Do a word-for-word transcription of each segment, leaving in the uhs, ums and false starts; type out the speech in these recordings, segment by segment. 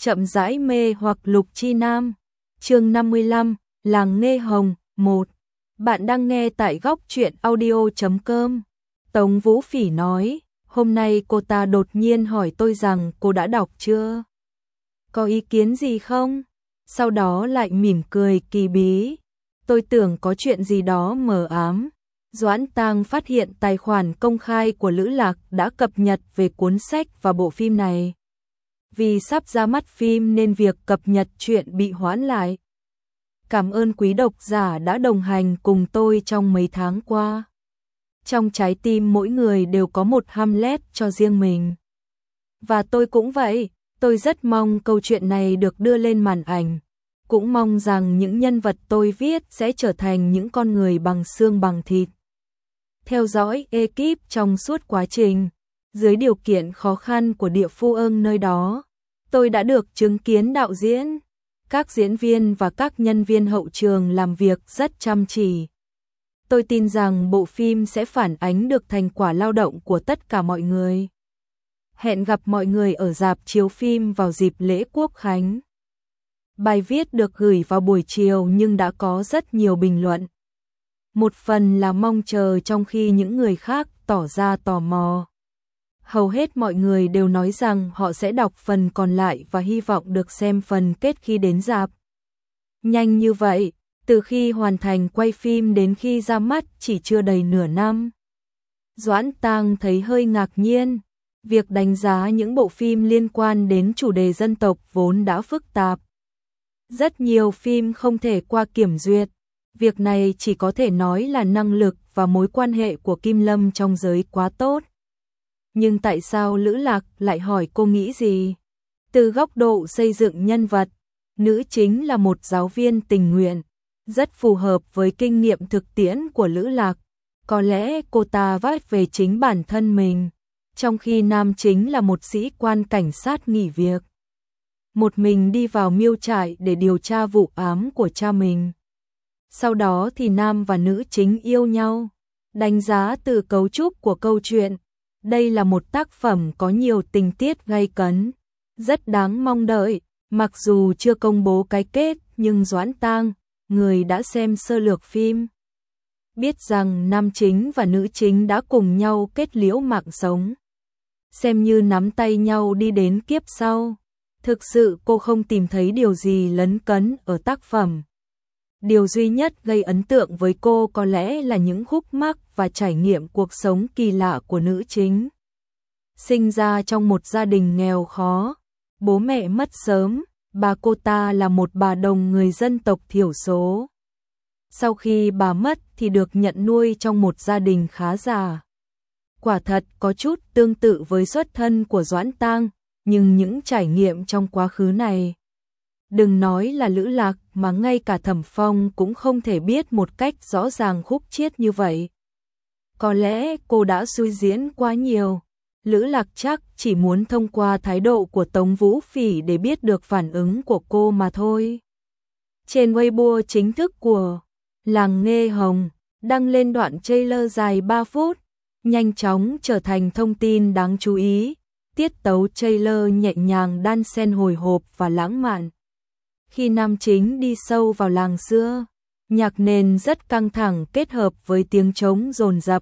chậm rãi mê hoặc Lục Chi Nam. Chương năm mươi lăm, Làng Nghê Hồng, một. Bạn đang nghe tại góc truyện audio chấm com. Tống Vũ Phỉ nói, hôm nay cô ta đột nhiên hỏi tôi rằng cô đã đọc chưa? Có ý kiến gì không? Sau đó lại mỉm cười kỳ bí. Tôi tưởng có chuyện gì đó mờ ám. Doãn Tang phát hiện tài khoản công khai của Lữ Lạc đã cập nhật về cuốn sách và bộ phim này. Vì sắp ra mắt phim nên việc cập nhật chuyện bị hoãn lại. Cảm ơn quý độc giả đã đồng hành cùng tôi trong mấy tháng qua. Trong trái tim mỗi người đều có một Hamlet cho riêng mình. Và tôi cũng vậy, tôi rất mong câu chuyện này được đưa lên màn ảnh. Cũng mong rằng những nhân vật tôi viết sẽ trở thành những con người bằng xương bằng thịt. Theo dõi ekip trong suốt quá trình, dưới điều kiện khó khăn của địa phương nơi đó, tôi đã được chứng kiến đạo diễn, các diễn viên và các nhân viên hậu trường làm việc rất chăm chỉ. Tôi tin rằng bộ phim sẽ phản ánh được thành quả lao động của tất cả mọi người. Hẹn gặp mọi người ở rạp chiếu phim vào dịp lễ Quốc khánh. Bài viết được gửi vào buổi chiều nhưng đã có rất nhiều bình luận. Một phần là mong chờ trong khi những người khác tỏ ra tò mò. Hầu hết mọi người đều nói rằng họ sẽ đọc phần còn lại và hy vọng được xem phần kết khi đến rạp. Nhanh như vậy, từ khi hoàn thành quay phim đến khi ra mắt chỉ chưa đầy nửa năm. Doãn Tang thấy hơi ngạc nhiên. Việc đánh giá những bộ phim liên quan đến chủ đề dân tộc vốn đã phức tạp. Rất nhiều phim không thể qua kiểm duyệt. Việc này chỉ có thể nói là năng lực và mối quan hệ của Kim Lâm trong giới quá tốt. Nhưng tại sao Lữ Lạc lại hỏi cô nghĩ gì? Từ góc độ xây dựng nhân vật, nữ chính là một giáo viên tình nguyện, rất phù hợp với kinh nghiệm thực tiễn của Lữ Lạc. Có lẽ cô ta vác về chính bản thân mình, trong khi nam chính là một sĩ quan cảnh sát nghỉ việc. Một mình đi vào miêu trại để điều tra vụ ám của cha mình. Sau đó thì nam và nữ chính yêu nhau. Đánh giá từ cấu trúc của câu chuyện, đây là một tác phẩm có nhiều tình tiết gay cấn, rất đáng mong đợi. Mặc dù chưa công bố cái kết, nhưng Doãn Tang, người đã xem sơ lược phim, biết rằng nam chính và nữ chính đã cùng nhau kết liễu mạng sống, xem như nắm tay nhau đi đến kiếp sau. Thực sự cô không tìm thấy điều gì lấn cấn ở tác phẩm. Điều duy nhất gây ấn tượng với cô có lẽ là những khúc mắc và trải nghiệm cuộc sống kỳ lạ của nữ chính. Sinh ra trong một gia đình nghèo khó, bố mẹ mất sớm, bà cô ta là một bà đồng người dân tộc thiểu số. Sau khi bà mất thì được nhận nuôi trong một gia đình khá giả. Quả thật có chút tương tự với xuất thân của Doãn Tang, nhưng những trải nghiệm trong quá khứ này, đừng nói là Lữ Lạc mà ngay cả Thẩm Phong cũng không thể biết một cách rõ ràng khúc chiết như vậy. Có lẽ cô đã suy diễn quá nhiều. Lữ Lạc chắc chỉ muốn thông qua thái độ của Tống Vũ Phỉ để biết được phản ứng của cô mà thôi. Trên Weibo chính thức của Làng Nghê Hồng, đăng lên đoạn trailer dài ba phút, nhanh chóng trở thành thông tin đáng chú ý. Tiết tấu trailer nhẹ nhàng đan xen hồi hộp và lãng mạn. Khi nam chính đi sâu vào làng xưa, nhạc nền rất căng thẳng kết hợp với tiếng trống dồn dập.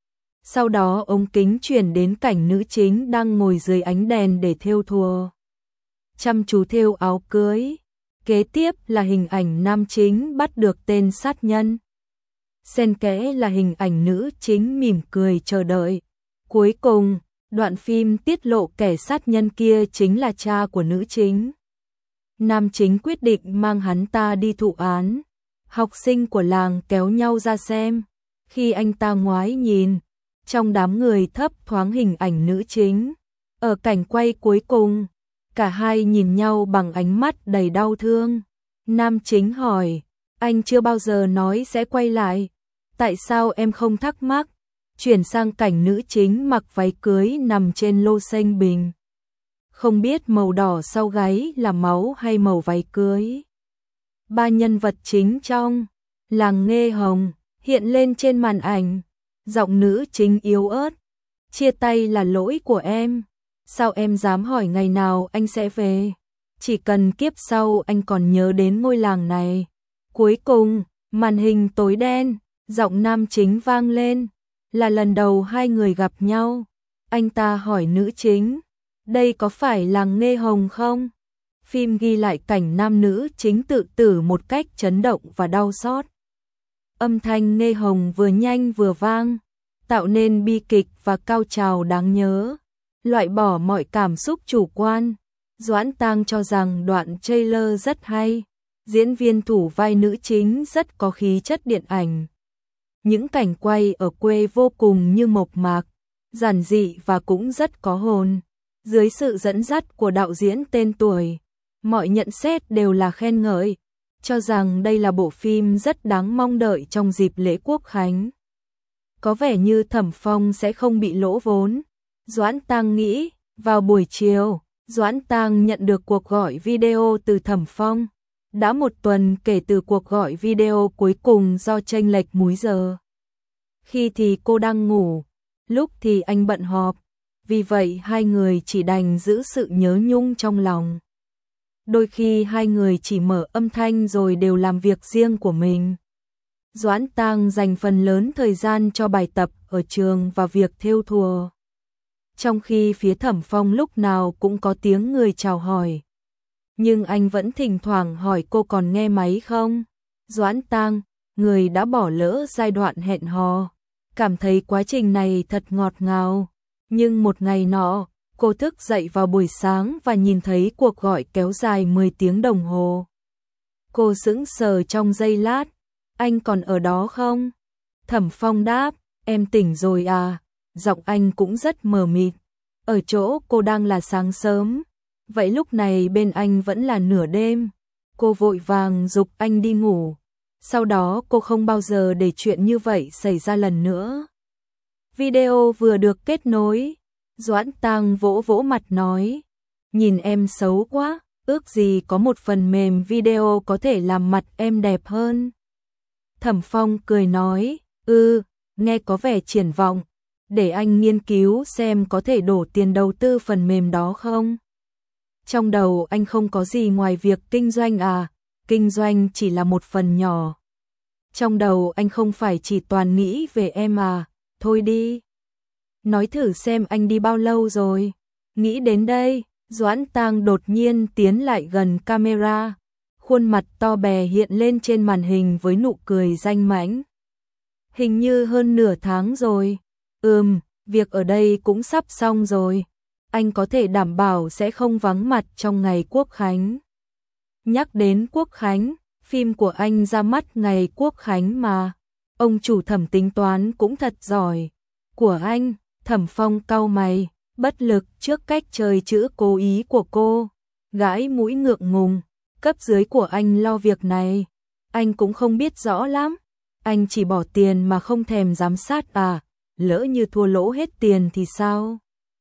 Sau đó ống kính chuyển đến cảnh nữ chính đang ngồi dưới ánh đèn để thêu thùa, chăm chú thêu áo cưới. Kế tiếp là hình ảnh nam chính bắt được tên sát nhân. Xen kẽ là hình ảnh nữ chính mỉm cười chờ đợi. Cuối cùng, đoạn phim tiết lộ kẻ sát nhân kia chính là cha của nữ chính. Nam chính quyết định mang hắn ta đi thụ án. Học sinh của làng kéo nhau ra xem. Khi anh ta ngoái nhìn, trong đám người thấp thoáng hình ảnh nữ chính. Ở cảnh quay cuối cùng, cả hai nhìn nhau bằng ánh mắt đầy đau thương. Nam chính hỏi, anh chưa bao giờ nói sẽ quay lại. Tại sao em không thắc mắc? Chuyển sang cảnh nữ chính mặc váy cưới nằm trên lô xanh bình. Không biết màu đỏ sau gáy là máu hay màu váy cưới. Ba nhân vật chính trong Làng Nghê Hồng hiện lên trên màn ảnh. Giọng nữ chính yếu ớt. Chia tay là lỗi của em. Sao em dám hỏi ngày nào anh sẽ về? chỉ cần kiếp sau anh còn nhớ đến ngôi làng này. Cuối cùng, màn hình tối đen, giọng nam chính vang lên, là lần đầu hai người gặp nhau. Anh ta hỏi nữ chính, đây có phải làng Nghe Hồng không? Phim ghi lại cảnh nam nữ chính tự tử một cách chấn động và đau xót. Âm thanh Nghe Hồng vừa nhanh vừa vang, tạo nên bi kịch và cao trào đáng nhớ, loại bỏ mọi cảm xúc chủ quan. Doãn Tang cho rằng đoạn trailer rất hay, diễn viên thủ vai nữ chính rất có khí chất điện ảnh. Những cảnh quay ở quê vô cùng như mộc mạc, giản dị và cũng rất có hồn. Dưới sự dẫn dắt của đạo diễn tên tuổi, mọi nhận xét đều là khen ngợi, cho rằng đây là bộ phim rất đáng mong đợi trong dịp lễ Quốc khánh. Có vẻ như Thẩm Phong sẽ không bị lỗ vốn, Doãn Tang nghĩ. Vào buổi chiều, Doãn Tang nhận được cuộc gọi video từ Thẩm Phong. Đã một tuần kể từ cuộc gọi video cuối cùng do chênh lệch múi giờ. Khi thì cô đang ngủ, lúc thì anh bận họp, vì vậy hai người chỉ đành giữ sự nhớ nhung trong lòng. Đôi khi hai người chỉ mở âm thanh rồi đều làm việc riêng của mình. Doãn Tang dành phần lớn thời gian cho bài tập ở trường và việc thêu thùa. Trong khi phía Thẩm Phong lúc nào cũng có tiếng người chào hỏi. Nhưng anh vẫn thỉnh thoảng hỏi cô còn nghe máy không? Doãn Tang, người đã bỏ lỡ giai đoạn hẹn hò, cảm thấy quá trình này thật ngọt ngào. Nhưng một ngày nọ, cô thức dậy vào buổi sáng và nhìn thấy cuộc gọi kéo dài mười tiếng đồng hồ. Cô sững sờ trong giây lát, anh còn ở đó không? Thẩm Phong đáp, em tỉnh rồi à? Giọng anh cũng rất mờ mịt. Ở chỗ cô đang là sáng sớm, vậy lúc này bên anh vẫn là nửa đêm. Cô vội vàng giục anh đi ngủ. Sau đó cô không bao giờ để chuyện như vậy xảy ra lần nữa. Video vừa được kết nối, Doãn Tang vỗ vỗ mặt nói, nhìn em xấu quá, ước gì có một phần mềm video có thể làm mặt em đẹp hơn. Thẩm Phong cười nói, ừ, nghe có vẻ triển vọng, để anh nghiên cứu xem có thể đổ tiền đầu tư phần mềm đó không. Trong đầu anh không có gì ngoài việc kinh doanh à, kinh doanh chỉ là một phần nhỏ. Trong đầu anh không phải chỉ toàn nghĩ về em à, thôi đi. Nói thử xem anh đi bao lâu rồi. Nghĩ đến đây, Doãn Tang đột nhiên tiến lại gần camera. Khuôn mặt to bè hiện lên trên màn hình với nụ cười danh mãnh. Hình như hơn nửa tháng rồi. Ừm, việc ở đây cũng sắp xong rồi. Anh có thể đảm bảo sẽ không vắng mặt trong ngày Quốc khánh. Nhắc đến Quốc khánh, phim của anh ra mắt ngày Quốc khánh mà. Ông chủ Thẩm tính toán cũng thật giỏi. Của anh, Thẩm Phong cau mày, bất lực trước cách chơi chữ cố ý của cô. Gãi mũi ngượng ngùng, cấp dưới của anh lo việc này. Anh cũng không biết rõ lắm. Anh chỉ bỏ tiền mà không thèm giám sát à, lỡ như thua lỗ hết tiền thì sao?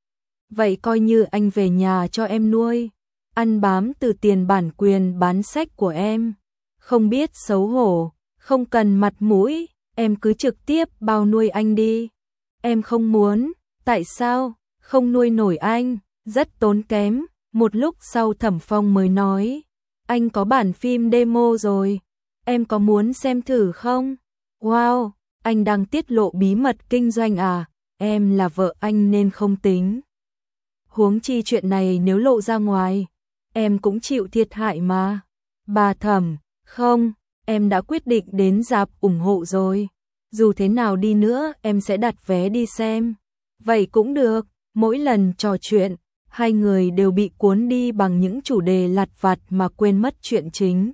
Vậy coi như anh về nhà cho em nuôi, ăn bám từ tiền bản quyền bán sách của em. Không biết xấu hổ, không cần mặt mũi, em cứ trực tiếp bao nuôi anh đi. Em không muốn, tại sao? Không nuôi nổi anh, rất tốn kém. Một lúc sau Thẩm Phong mới nói, anh có bản phim demo rồi, em có muốn xem thử không? Wow, anh đang tiết lộ bí mật kinh doanh à, em là vợ anh nên không tính. Huống chi chuyện này nếu lộ ra ngoài, em cũng chịu thiệt hại mà. Bà Thẩm, không, em đã quyết định đến rạp ủng hộ rồi. Dù thế nào đi nữa em sẽ đặt vé đi xem. Vậy cũng được, mỗi lần trò chuyện, hai người đều bị cuốn đi bằng những chủ đề lặt vặt mà quên mất chuyện chính.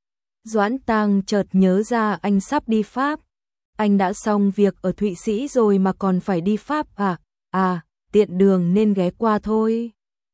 Doãn Tang chợt nhớ ra anh sắp đi Pháp. Anh đã xong việc ở Thụy Sĩ rồi mà còn phải đi Pháp à? À, tiện đường nên ghé qua thôi.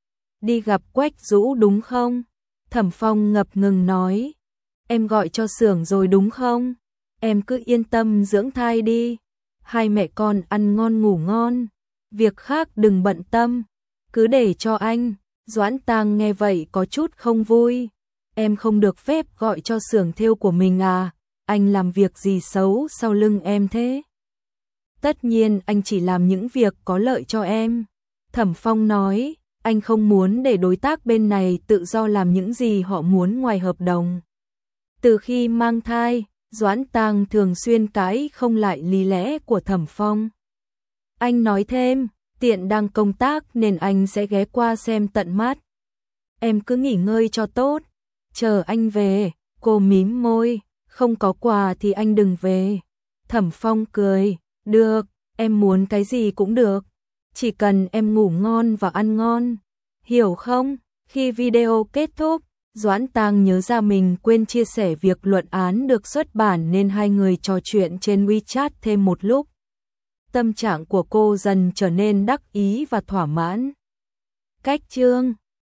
Đi gặp Quách Dũ đúng không? Thẩm Phong ngập ngừng nói. Em gọi cho xưởng rồi đúng không? Em cứ yên tâm dưỡng thai đi. Hai mẹ con ăn ngon ngủ ngon. Việc khác đừng bận tâm. Cứ để cho anh. Doãn Tang nghe vậy có chút không vui. Em không được phép gọi cho xưởng thêu của mình à? Anh làm việc gì xấu sau lưng em thế? Tất nhiên anh chỉ làm những việc có lợi cho em. Thẩm Phong nói, anh không muốn để đối tác bên này tự do làm những gì họ muốn ngoài hợp đồng. Từ khi mang thai, Doãn Tang thường xuyên cãi không lại lý lẽ của Thẩm Phong. Anh nói thêm, tiện đang công tác nên anh sẽ ghé qua xem tận mắt. Em cứ nghỉ ngơi cho tốt, chờ anh về. Cô mím môi, không có quà thì anh đừng về. Thẩm Phong cười, được, em muốn cái gì cũng được, chỉ cần em ngủ ngon và ăn ngon, hiểu không? Khi video kết thúc, Doãn Tang nhớ ra mình quên chia sẻ việc luận án được xuất bản nên hai người trò chuyện trên WeChat thêm một lúc. Tâm trạng của cô dần trở nên đắc ý và thỏa mãn. Cách chương